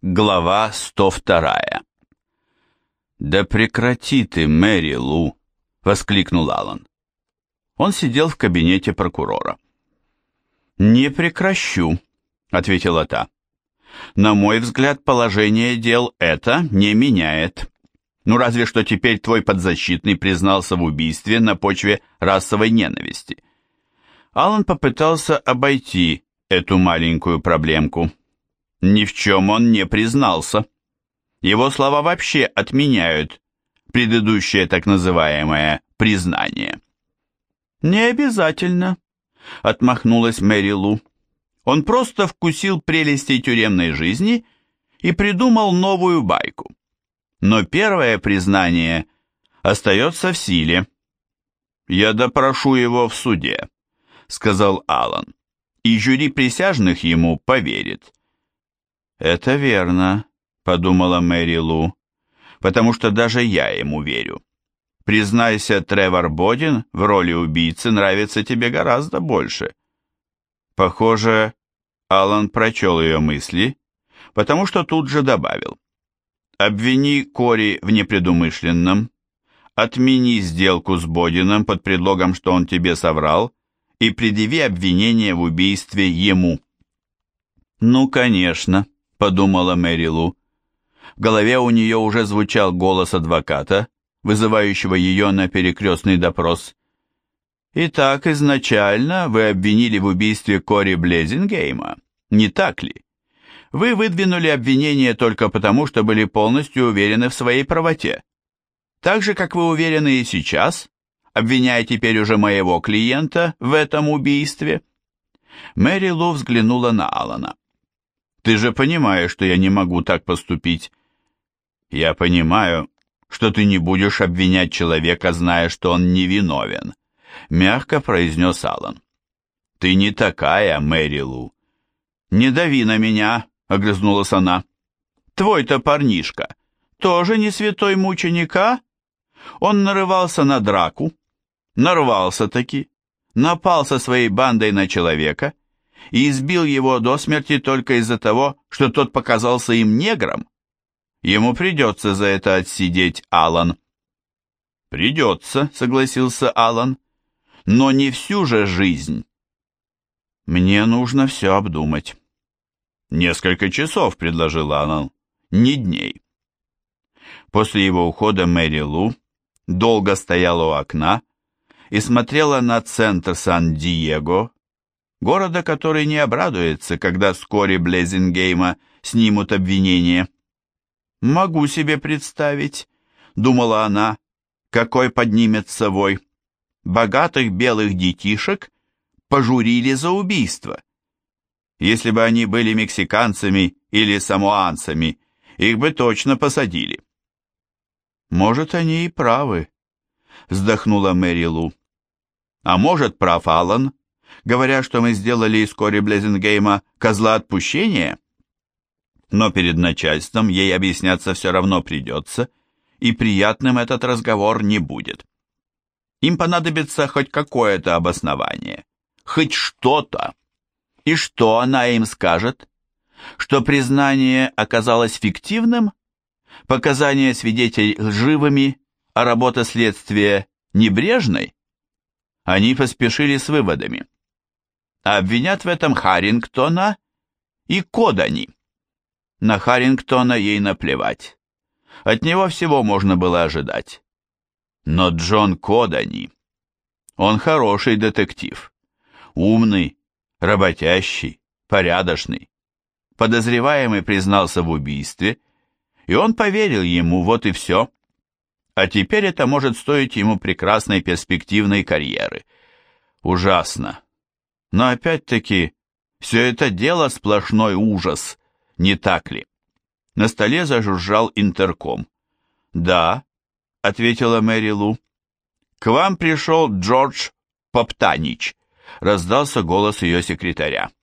Глава 102. «Да прекрати ты, Мэри Лу!» — воскликнул Алан. Он сидел в кабинете прокурора. «Не прекращу», — ответила та. «На мой взгляд, положение дел это не меняет. Ну, разве что теперь твой подзащитный признался в убийстве на почве расовой ненависти». Алан попытался обойти эту маленькую проблемку. Ни в чем он не признался. Его слова вообще отменяют предыдущее так называемое признание. «Не обязательно», — отмахнулась Мэри Лу. «Он просто вкусил прелести тюремной жизни и придумал новую байку. Но первое признание остается в силе». «Я допрошу его в суде», — сказал Алан, «и жюри присяжных ему поверит». «Это верно», — подумала Мэри Лу, «потому что даже я ему верю. Признайся, Тревор Бодин в роли убийцы нравится тебе гораздо больше». Похоже, Алан прочел ее мысли, потому что тут же добавил: «Обвини Кори в непредумышленном, отмени сделку с Бодином под предлогом, что он тебе соврал, и предъяви обвинение в убийстве ему». «Ну, конечно», — подумала Мэри Лу. В голове у нее уже звучал голос адвоката, вызывающего ее на перекрестный допрос. «Итак, изначально вы обвинили в убийстве Кори Блезингейма, не так ли? Вы выдвинули обвинение только потому, что были полностью уверены в своей правоте. Так же, как вы уверены и сейчас, обвиняя теперь уже моего клиента в этом убийстве». Мэри Лу взглянула на Алана. «Ты же понимаешь, что я не могу так поступить». «Я понимаю, что ты не будешь обвинять человека, зная, что он невиновен», — мягко произнес Алан. «Ты не такая, Мэри Лу». «Не дави на меня», — огрызнулась она. «Твой-то парнишка тоже не святой мученик, а? Он нарывался на драку, нарвался-таки, напал со своей бандой на человека и избил его до смерти только из-за того, что тот показался им негром. Ему придется за это отсидеть, Алан». «Придется», — согласился Алан, — «но не всю же жизнь». «Мне нужно все обдумать». «Несколько часов», — предложил Алан, — «не дней». После его ухода Мэри Лу долго стояла у окна и смотрела на центр Сан-Диего, города, который не обрадуется, когда вскоре Блезингейма снимут обвинение. «Могу себе представить», — думала она, — «какой поднимется вой. Богатых белых детишек пожурили за убийство. Если бы они были мексиканцами или самоанцами, их бы точно посадили». «Может, они и правы», — вздохнула Мэри Лу. «А может, прав Алан, говоря, что мы сделали из Кори Блезингейма козла отпущения?» Но перед начальством ей объясняться все равно придется, и приятным этот разговор не будет. Им понадобится хоть какое-то обоснование, хоть что-то. И что она им скажет? Что признание оказалось фиктивным? Показания свидетелей лживыми, а работа следствия небрежной? Они поспешили с выводами. А обвинят в этом Харрингтона и Кодани. На Харрингтона ей наплевать. От него всего можно было ожидать. Но Джон Кодани, он хороший детектив. Умный, работящий, порядочный. Подозреваемый признался в убийстве, и он поверил ему, вот и все. А теперь это может стоить ему прекрасной перспективной карьеры. Ужасно. Но опять-таки, все это дело сплошной ужас, не так ли? На столе зажужжал интерком. «Да», — ответила Мэри Лу. «К вам пришел Джордж Поптанич», — раздался голос ее секретаря.